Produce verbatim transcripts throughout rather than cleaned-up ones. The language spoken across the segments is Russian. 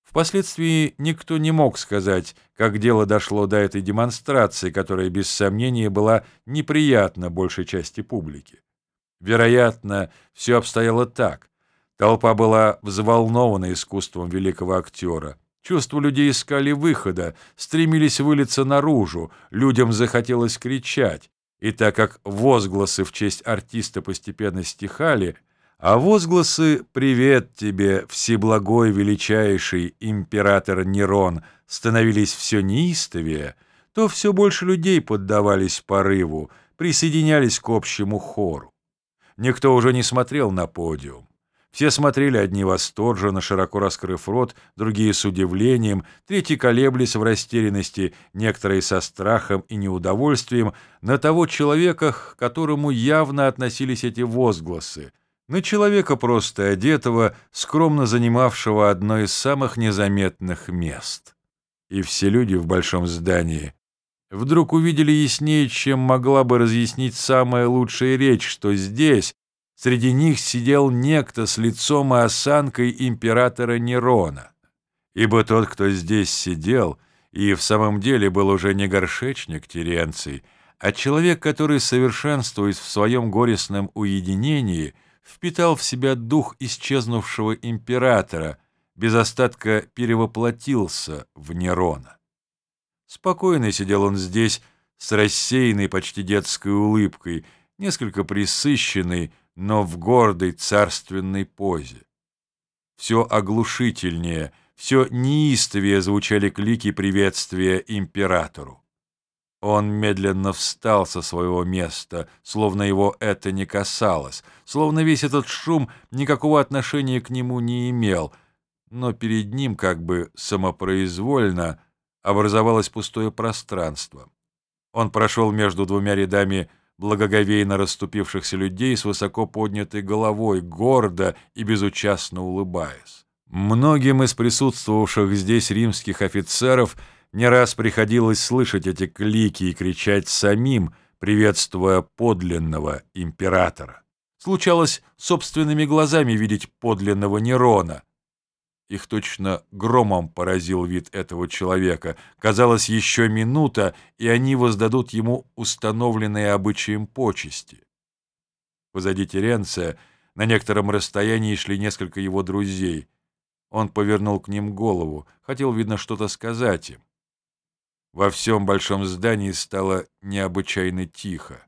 Впоследствии никто не мог сказать, как дело дошло до этой демонстрации, которая без сомнения была неприятна большей части публики. Вероятно, все обстояло так. Толпа была взволнована искусством великого актера. Чувства людей искали выхода, стремились вылиться наружу, людям захотелось кричать. И так как возгласы в честь артиста постепенно стихали, а возгласы «Привет тебе, всеблагой величайший император Нерон» становились все неистовее, то все больше людей поддавались порыву, присоединялись к общему хору. Никто уже не смотрел на подиум. Все смотрели, одни восторженно, широко раскрыв рот, другие с удивлением, третьи колеблись в растерянности, некоторые со страхом и неудовольствием на того человека, к которому явно относились эти возгласы, на человека просто одетого, скромно занимавшего одно из самых незаметных мест. И все люди в большом здании вдруг увидели яснее, чем могла бы разъяснить самая лучшая речь, что здесь, среди них сидел некто с лицом и осанкой императора Нерона. Ибо тот, кто здесь сидел, и в самом деле был уже не горшечник Теренций, а человек, который, совершенствуясь в своем горестном уединении, впитал в себя дух исчезнувшего императора, без остатка перевоплотился в Нерона. Спокойно сидел он здесь с рассеянной почти детской улыбкой, несколько пресыщенной, но в гордой царственной позе. Все оглушительнее, все неистовее звучали клики приветствия императору. Он медленно встал со своего места, словно его это не касалось, словно весь этот шум никакого отношения к нему не имел, но перед ним как бы самопроизвольно образовалось пустое пространство. Он прошел между двумя рядами благоговейно расступившихся людей с высоко поднятой головой, гордо и безучастно улыбаясь. Многим из присутствовавших здесь римских офицеров не раз приходилось слышать эти клики и кричать самим, приветствуя подлинного императора. Случалось собственными глазами видеть подлинного Нерона. Их точно громом поразил вид этого человека. Казалось, еще минута, и они воздадут ему установленные обычаем почести. Позади Теренция на некотором расстоянии шли несколько его друзей. Он повернул к ним голову, хотел, видно, что-то сказать им. Во всем большом здании стало необычайно тихо.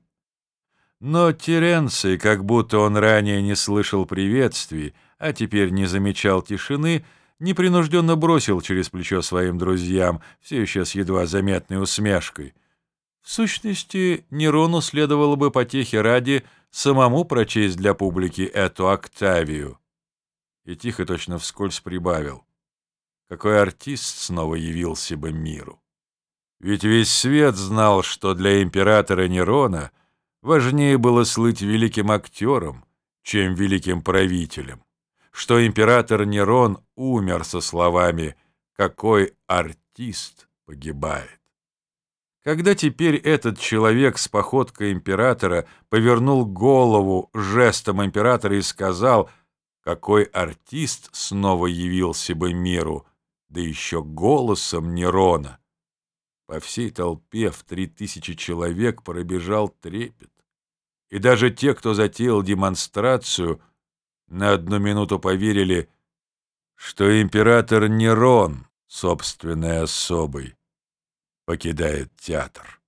Но Теренций, как будто он ранее не слышал приветствий, а теперь не замечал тишины, непринужденно бросил через плечо своим друзьям, все еще с едва заметной усмешкой: в сущности, Нерону следовало бы потехи ради самому прочесть для публики эту Октавию. И тихо, точно вскользь прибавил: какой артист снова явился бы миру. Ведь весь свет знал, что для императора Нерона важнее было слыть великим актером, чем великим правителем, что император Нерон умер со словами «какой артист погибает». Когда теперь этот человек с походкой императора повернул голову жестом императора и сказал «какой артист снова явился бы миру», да еще голосом Нерона, по всей толпе в три тысячи человек пробежал трепет. И даже те, кто затеял демонстрацию, на одну минуту поверили, что император Нерон, собственной особой, покидает театр.